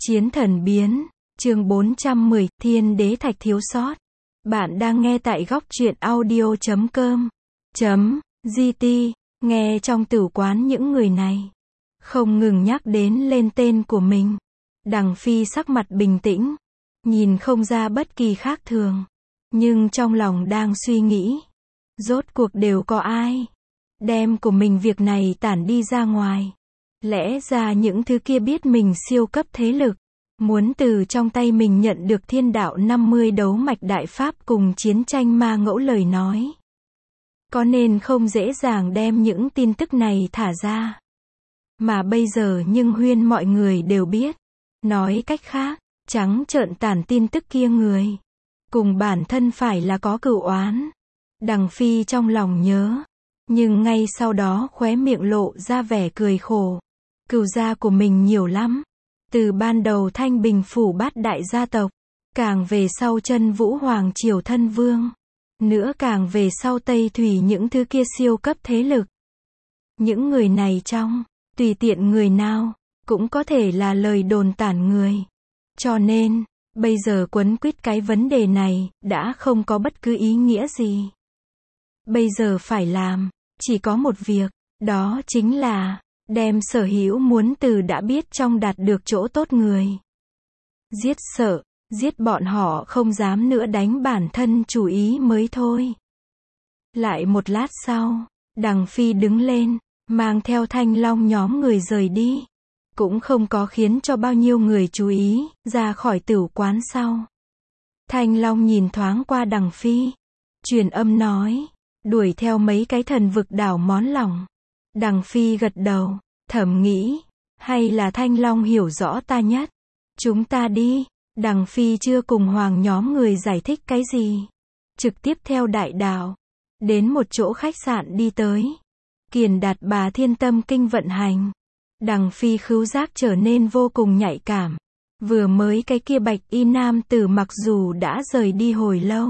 Chiến thần biến, chương 410, Thiên đế thạch thiếu sót. Bạn đang nghe tại góc truyện audio.com.gt, nghe trong tử quán những người này không ngừng nhắc đến lên tên của mình. Đằng Phi sắc mặt bình tĩnh, nhìn không ra bất kỳ khác thường, nhưng trong lòng đang suy nghĩ, rốt cuộc đều có ai đem của mình việc này tản đi ra ngoài. Lẽ ra những thứ kia biết mình siêu cấp thế lực, muốn từ trong tay mình nhận được thiên đạo 50 đấu mạch đại pháp cùng chiến tranh ma ngẫu lời nói, có nên không dễ dàng đem những tin tức này thả ra. Mà bây giờ nhưng huyên mọi người đều biết. Nói cách khác, trắng trợn tản tin tức kia người cùng bản thân phải là có cửu oán. Đằng Phi trong lòng nhớ, nhưng ngay sau đó khóe miệng lộ ra vẻ cười khổ. Cửu gia của mình nhiều lắm. Từ ban đầu Thanh Bình phủ bát đại gia tộc, càng về sau Chân Vũ Hoàng triều thân vương, nữa càng về sau Tây Thủy những thứ kia siêu cấp thế lực. Những người này trong, tùy tiện người nào, cũng có thể là lời đồn tản người. Cho nên, bây giờ quấn quýt cái vấn đề này, đã không có bất cứ ý nghĩa gì. Bây giờ phải làm, chỉ có một việc, đó chính là đem sở hữu muốn từ đã biết trong đạt được chỗ tốt người. Giết sợ, giết bọn họ không dám nữa đánh bản thân chủ ý mới thôi. Lại một lát sau, Đằng Phi đứng lên, mang theo Thanh Long nhóm người rời đi. Cũng không có khiến cho bao nhiêu người chú ý, ra khỏi tửu quán sau. Thanh Long nhìn thoáng qua Đằng Phi, truyền âm nói, đuổi theo mấy cái thần vực đảo món lòng. Đằng Phi gật đầu, thầm nghĩ, hay là Thanh Long hiểu rõ ta nhất. Chúng ta đi. Đằng Phi chưa cùng hoàng nhóm người giải thích cái gì, trực tiếp theo đại đạo, đến một chỗ khách sạn đi tới. Kiền Đạt Bà Thiên Tâm Kinh vận hành. Đằng Phi khứu giác trở nên vô cùng nhạy cảm. Vừa mới cái kia bạch y nam tử mặc dù đã rời đi hồi lâu,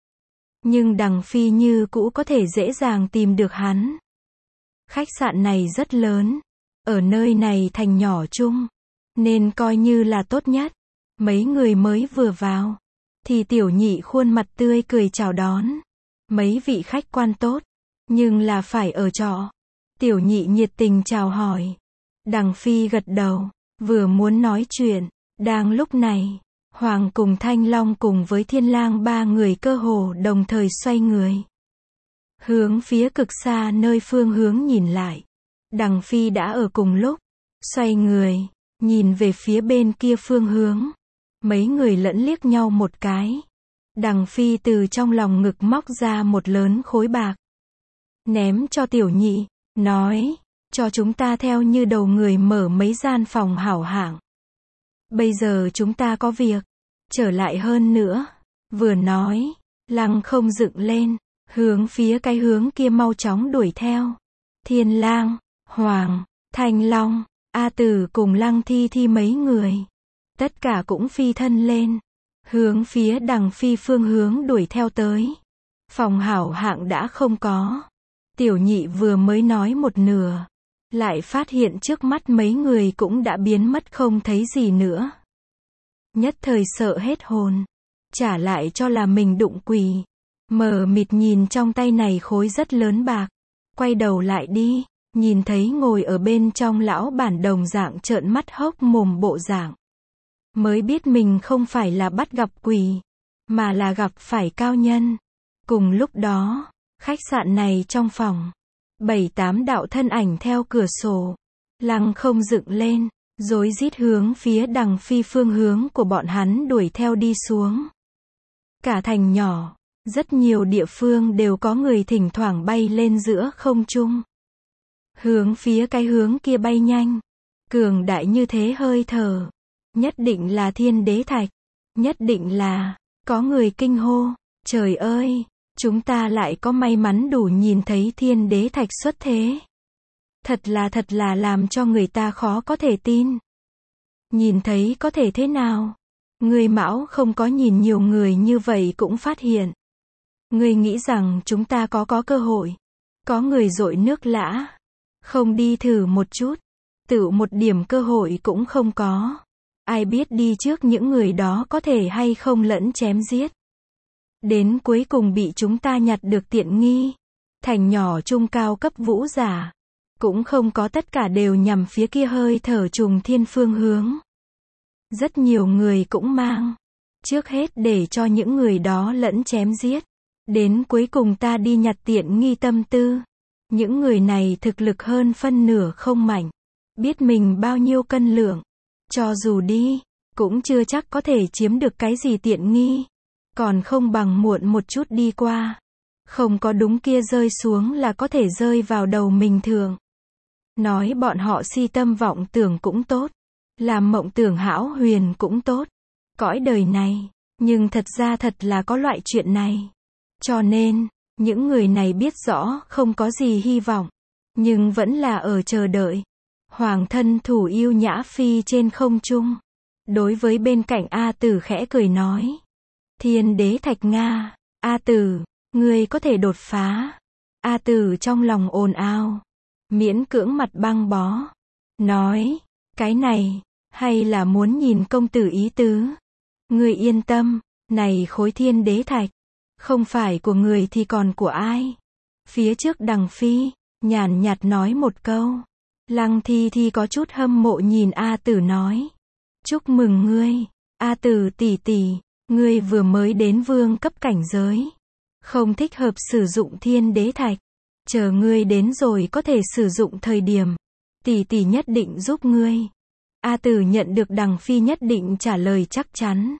nhưng Đằng Phi như cũ có thể dễ dàng tìm được hắn. Khách sạn này rất lớn, ở nơi này thành nhỏ chung, nên coi như là tốt nhất. Mấy người mới vừa vào, thì Tiểu Nhị khuôn mặt tươi cười chào đón. Mấy vị khách quan tốt, nhưng là phải ở trọ. Tiểu Nhị nhiệt tình chào hỏi. Đằng Phi gật đầu, vừa muốn nói chuyện. Đang lúc này, Hoàng cùng Thanh Long cùng với Thiên Lang ba người cơ hồ đồng thời xoay người, hướng phía cực xa nơi phương hướng nhìn lại. Đằng Phi đã ở cùng lúc, xoay người, nhìn về phía bên kia phương hướng. Mấy người lẫn liếc nhau một cái. Đằng Phi từ trong lòng ngực móc ra một lớn khối bạc, ném cho Tiểu Nhị, nói, cho chúng ta theo như đầu người mở mấy gian phòng hảo hạng. Bây giờ chúng ta có việc, trở lại hơn nữa. Vừa nói, lăng không dựng lên, hướng phía cái hướng kia mau chóng đuổi theo. Thiên Lang, Hoàng, Thanh Long, A Tử cùng Lăng Thi Thi mấy người, tất cả cũng phi thân lên, hướng phía Đằng Phi phương hướng đuổi theo tới. Phòng hảo hạng đã không có. Tiểu Nhị vừa mới nói một nửa, lại phát hiện trước mắt mấy người cũng đã biến mất không thấy gì nữa. Nhất thời sợ hết hồn, trả lại cho là mình đụng quỷ, mờ mịt nhìn trong tay này khối rất lớn bạc, quay đầu lại đi, nhìn thấy ngồi ở bên trong lão bản đồng dạng trợn mắt hốc mồm bộ dạng, mới biết mình không phải là bắt gặp quỷ, mà là gặp phải cao nhân. Cùng lúc đó, khách sạn này trong phòng, 7-8 đạo thân ảnh theo cửa sổ, lăng không dựng lên, rối rít hướng phía Đằng Phi phương hướng của bọn hắn đuổi theo đi xuống. Cả thành nhỏ, rất nhiều địa phương đều có người thỉnh thoảng bay lên giữa không trung, hướng phía cái hướng kia bay nhanh. Cường đại như thế hơi thở, nhất định là thiên đế thạch, nhất định là, có người kinh hô, trời ơi, chúng ta lại có may mắn đủ nhìn thấy thiên đế thạch xuất thế. Thật là làm cho người ta khó có thể tin. Nhìn thấy có thể thế nào? Người Mão không có nhìn nhiều người như vậy cũng phát hiện. Người nghĩ rằng chúng ta có cơ hội. Có người dội nước lã, không đi thử một chút, tự một điểm cơ hội cũng không có. Ai biết đi trước những người đó có thể hay không lẫn chém giết. Đến cuối cùng bị chúng ta nhặt được tiện nghi. Thành nhỏ trung cao cấp vũ giả. Cũng không có tất cả đều nhằm phía kia hơi thở trùng thiên phương hướng. Rất nhiều người cũng mang. Trước hết để cho những người đó lẫn chém giết. Đến cuối cùng ta đi nhặt tiện nghi tâm tư. Những người này thực lực hơn phân nửa không mạnh. Biết mình bao nhiêu cân lượng. Cho dù đi, cũng chưa chắc có thể chiếm được cái gì tiện nghi. Còn không bằng muộn một chút đi qua. Không có đúng kia rơi xuống là có thể rơi vào đầu mình thường. Nói bọn họ si tâm vọng tưởng cũng tốt. Làm mộng tưởng hão huyền cũng tốt. Cõi đời này, nhưng thật ra thật là có loại chuyện này. Cho nên, những người này biết rõ không có gì hy vọng. Nhưng vẫn là ở chờ đợi. Hoàng thân thủ yêu nhã phi trên không trung. Đối với bên cạnh A Tử khẽ cười nói. Thiên đế thạch Nga, A Tử, ngươi có thể đột phá. A Tử trong lòng ồn ào. Miễn cưỡng mặt băng bó. Nói, cái này, hay là muốn nhìn công tử ý tứ. Ngươi yên tâm, này khối thiên đế thạch. Không phải của người thì còn của ai. Phía trước Đằng Phi, nhàn nhạt nói một câu. Lăng Thi Thi có chút hâm mộ nhìn A Tử nói. Chúc mừng ngươi, A Tử tỷ tỷ, ngươi vừa mới đến vương cấp cảnh giới. Không thích hợp sử dụng thiên đế thạch. Chờ ngươi đến rồi có thể sử dụng thời điểm. Tỷ tỷ nhất định giúp ngươi. A Tử nhận được Đằng Phi nhất định trả lời chắc chắn.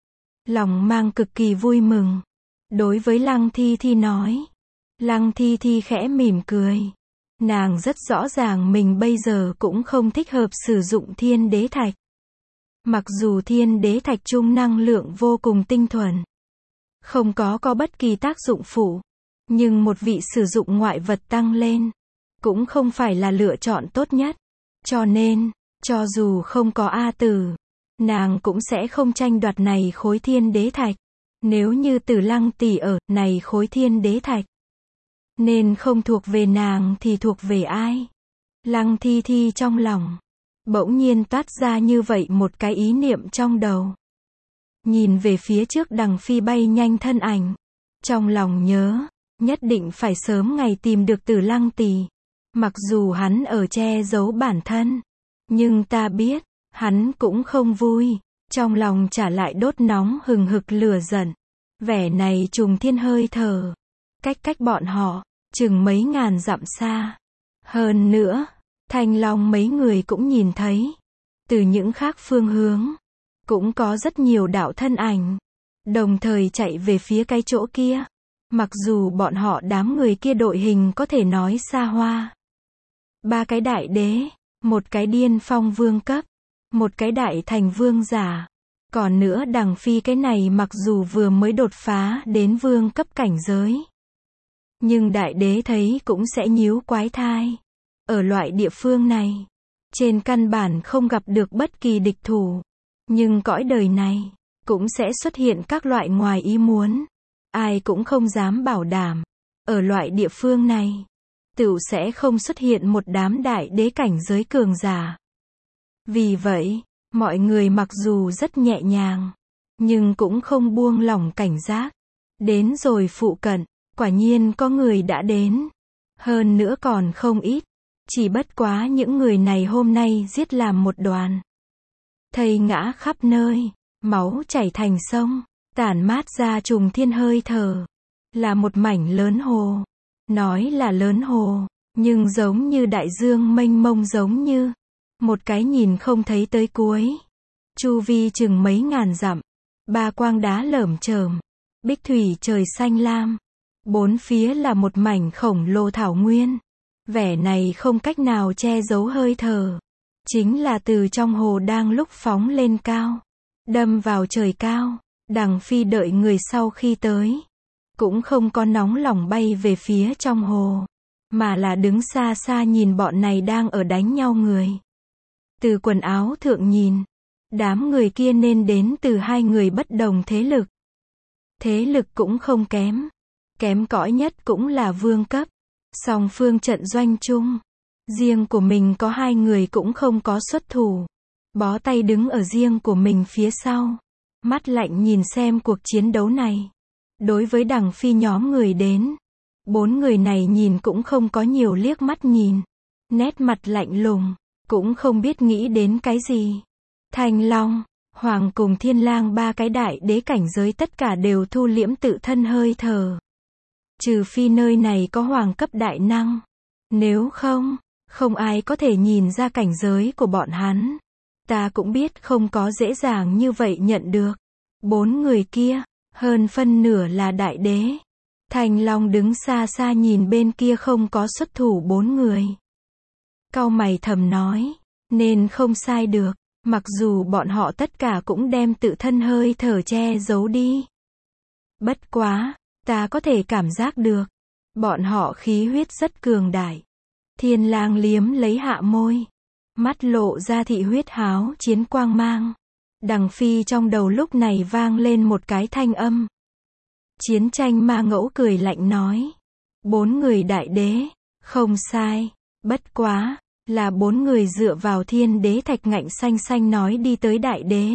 Lòng mang cực kỳ vui mừng. Đối với Lăng Thi Thi nói. Lăng Thi Thi khẽ mỉm cười. Nàng rất rõ ràng mình bây giờ cũng không thích hợp sử dụng thiên đế thạch. Mặc dù thiên đế thạch trung năng lượng vô cùng tinh thuần. Không có bất kỳ tác dụng phụ. Nhưng một vị sử dụng ngoại vật tăng lên. Cũng không phải là lựa chọn tốt nhất. Cho nên, cho dù không có A Tử. Nàng cũng sẽ không tranh đoạt này khối thiên đế thạch. Nếu như Tử Lăng tỷ ở này khối thiên đế thạch. Nên không thuộc về nàng thì thuộc về ai? Lăng Thi Thi trong lòng. Bỗng nhiên toát ra như vậy một cái ý niệm trong đầu. Nhìn về phía trước Đằng Phi bay nhanh thân ảnh. Trong lòng nhớ, nhất định phải sớm ngày tìm được Tử Lăng tỷ. Mặc dù hắn ở che giấu bản thân. Nhưng ta biết, hắn cũng không vui. Trong lòng trả lại đốt nóng hừng hực lửa giận. Vẻ này trùng thiên hơi thở. Cách bọn họ, chừng mấy ngàn dặm xa. Hơn nữa, Thanh Long mấy người cũng nhìn thấy. Từ những khác phương hướng, cũng có rất nhiều đạo thân ảnh. Đồng thời chạy về phía cái chỗ kia. Mặc dù bọn họ đám người kia đội hình có thể nói xa hoa. 3 cái đại đế, một cái điên phong vương cấp, một cái đại thành vương giả. Còn nữa Đằng Phi cái này mặc dù vừa mới đột phá đến vương cấp cảnh giới. Nhưng đại đế thấy cũng sẽ nhíu quái thai. Ở loại địa phương này, trên căn bản không gặp được bất kỳ địch thủ. Nhưng cõi đời này, cũng sẽ xuất hiện các loại ngoài ý muốn. Ai cũng không dám bảo đảm. Ở loại địa phương này, tựu sẽ không xuất hiện một đám đại đế cảnh giới cường giả. Vì vậy, mọi người mặc dù rất nhẹ nhàng, nhưng cũng không buông lỏng cảnh giác. Đến rồi phụ cận, quả nhiên có người đã đến. Hơn nữa còn không ít. Chỉ bất quá những người này hôm nay giết làm một đoàn. Thây ngã khắp nơi, máu chảy thành sông, tản mát ra trùng thiên hơi thở. Là một mảnh lớn hồ. Nói là lớn hồ, nhưng giống như đại dương mênh mông, giống như một cái nhìn không thấy tới cuối. Chu vi chừng mấy ngàn dặm. 3 quang đá lởm chởm. Bích thủy trời xanh lam. 4 phía là một mảnh khổng lồ thảo nguyên. Vẻ này không cách nào che giấu hơi thở. Chính là từ trong hồ đang lúc phóng lên cao. Đâm vào trời cao. Đằng Phi đợi người sau khi tới. Cũng không có nóng lòng bay về phía trong hồ. Mà là đứng xa xa nhìn bọn này đang ở đánh nhau người. Từ quần áo thượng nhìn. Đám người kia nên đến từ 2 người bất đồng thế lực. Thế lực cũng không kém. Kém cỏi nhất cũng là vương cấp. Song phương trận doanh chung. Riêng của mình có 2 người cũng không có xuất thủ. bó tay đứng ở riêng của mình phía sau, mắt lạnh nhìn xem cuộc chiến đấu này. Đối với Đằng Phi nhóm người đến, 4 người này nhìn cũng không có nhiều liếc mắt nhìn, nét mặt lạnh lùng, cũng không biết nghĩ đến cái gì. Thanh Long, Hoàng cùng Thiên Lang 3 cái đại đế cảnh giới tất cả đều thu liễm tự thân hơi thở. Trừ phi nơi này có hoàng cấp đại năng. Nếu không, không ai có thể nhìn ra cảnh giới của bọn hắn. Ta cũng biết không có dễ dàng như vậy nhận được. 4 người kia, hơn phân nửa là đại đế. Thanh Long đứng xa xa nhìn bên kia không có xuất thủ 4 người. Cau mày thầm nói, nên không sai được, mặc dù bọn họ tất cả cũng đem tự thân hơi thở che giấu đi. Bất quá, ta có thể cảm giác được, bọn họ khí huyết rất cường đại. Thiên Lang liếm lấy hạ môi, mắt lộ ra thị huyết háo chiến quang mang. Đằng Phi trong đầu lúc này vang lên một cái thanh âm. Chiến tranh ma ngẫu cười lạnh nói, 4 người đại đế, không sai, bất quá, là 4 người dựa vào thiên đế thạch ngạnh xanh xanh nói đi tới đại đế.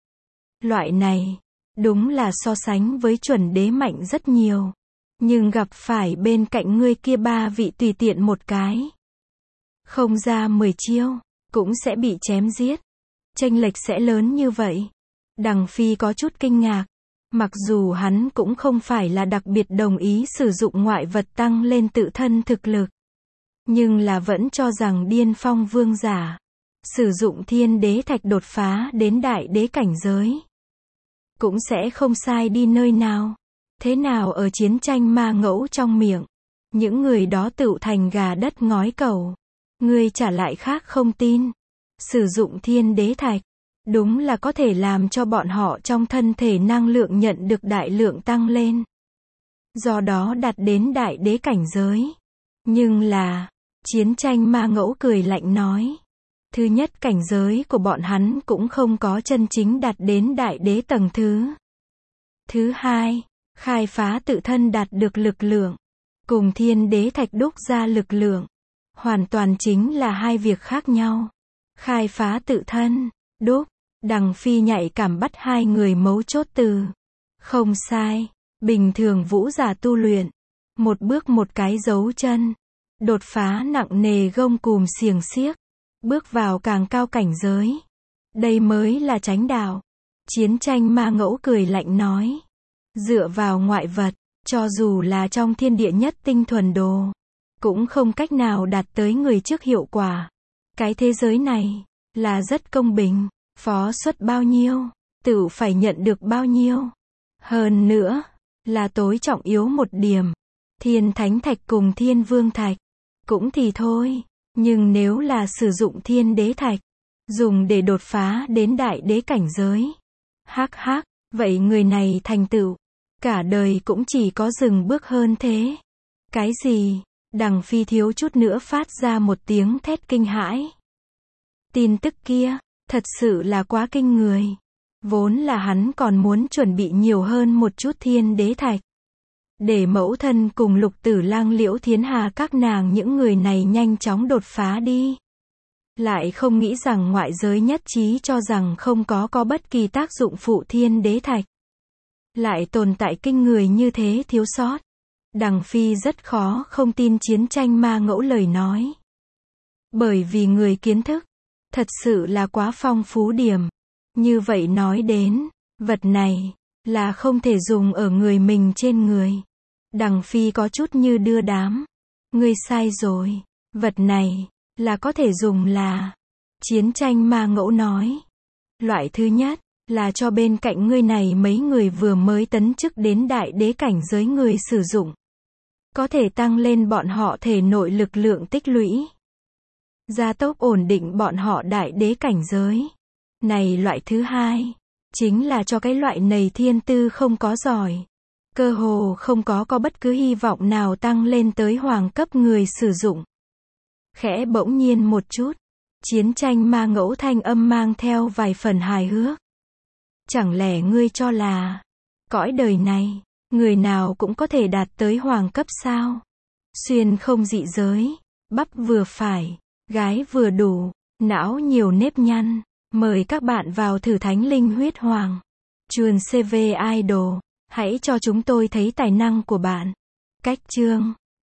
Loại này, đúng là so sánh với chuẩn đế mạnh rất nhiều. Nhưng gặp phải bên cạnh ngươi kia 3 vị tùy tiện một cái. Không ra 10 chiêu, cũng sẽ bị chém giết. Chênh lệch sẽ lớn như vậy. Đằng Phi có chút kinh ngạc. Mặc dù hắn cũng không phải là đặc biệt đồng ý sử dụng ngoại vật tăng lên tự thân thực lực. Nhưng là vẫn cho rằng điên phong vương giả. Sử dụng thiên đế thạch đột phá đến đại đế cảnh giới. Cũng sẽ không sai đi nơi nào. Thế nào ở chiến tranh ma ngẫu trong miệng. Những người đó tựu thành gà đất ngói cầu. Ngươi trả lại khác không tin. Sử dụng thiên đế thạch. Đúng là có thể làm cho bọn họ trong thân thể năng lượng nhận được đại lượng tăng lên. Do đó đạt đến đại đế cảnh giới. Nhưng là, chiến tranh ma ngẫu cười lạnh nói. Thứ nhất cảnh giới của bọn hắn cũng không có chân chính đạt đến đại đế tầng thứ. Thứ hai, khai phá tự thân đạt được lực lượng. Cùng thiên đế thạch đúc ra lực lượng. Hoàn toàn chính là hai việc khác nhau. Khai phá tự thân, đúc. Đằng Phi nhạy cảm bắt hai người mấu chốt từ. Không sai, bình thường vũ giả tu luyện. Một bước một cái dấu chân. Đột phá nặng nề gông cùm xiềng xiếc. Bước vào càng cao cảnh giới. Đây mới là chánh đạo. Chiến tranh ma ngẫu cười lạnh nói. Dựa vào ngoại vật, cho dù là trong thiên địa nhất tinh thuần đồ. Cũng không cách nào đạt tới người trước hiệu quả. Cái thế giới này, là rất công bình. Phó xuất bao nhiêu, tự phải nhận được bao nhiêu. Hơn nữa, là tối trọng yếu một điểm. Thiên thánh thạch cùng thiên vương thạch. Cũng thì thôi, nhưng nếu là sử dụng thiên đế thạch, dùng để đột phá đến đại đế cảnh giới. Hắc hắc, vậy người này thành tựu, cả đời cũng chỉ có dừng bước hơn thế. Cái gì? Đằng Phi thiếu chút nữa phát ra một tiếng thét kinh hãi. Tin tức kia, thật sự là quá kinh người. Vốn là hắn còn muốn chuẩn bị nhiều hơn một chút thiên đế thạch. Để mẫu thân cùng Lục Tử Lang Liễu Thiến Hà các nàng những người này nhanh chóng đột phá đi. Lại không nghĩ rằng ngoại giới nhất trí cho rằng không có bất kỳ tác dụng phụ thiên đế thạch. Lại tồn tại kinh người như thế thiếu sót. Đằng Phi rất khó không tin chiến tranh ma ngẫu lời nói. Bởi vì người kiến thức, thật sự là quá phong phú điểm. Như vậy nói đến, vật này, là không thể dùng ở người mình trên người. Đằng Phi có chút như đưa đám. Ngươi sai rồi, vật này, là có thể dùng là. Chiến tranh ma ngẫu nói. Loại thứ nhất, là cho bên cạnh ngươi này mấy người vừa mới tấn chức đến đại đế cảnh giới người sử dụng. Có thể tăng lên bọn họ thể nội lực lượng tích lũy. Gia tốc ổn định bọn họ đại đế cảnh giới. Này loại thứ hai, chính là cho cái loại này thiên tư không có giỏi. Cơ hồ không có bất cứ hy vọng nào tăng lên tới hoàng cấp người sử dụng. Khẽ bỗng nhiên một chút, chiến tranh ma ngẫu thanh âm mang theo vài phần hài hước. Chẳng lẽ ngươi cho là, cõi đời này, người nào cũng có thể đạt tới hoàng cấp sao? Xuyên không dị giới, bắp vừa phải, gái vừa đủ, não nhiều nếp nhăn, Mời các bạn vào thử thánh linh huyết hoàng. Chuồn CV Idol. Hãy cho chúng tôi thấy tài năng của bạn. Cách chương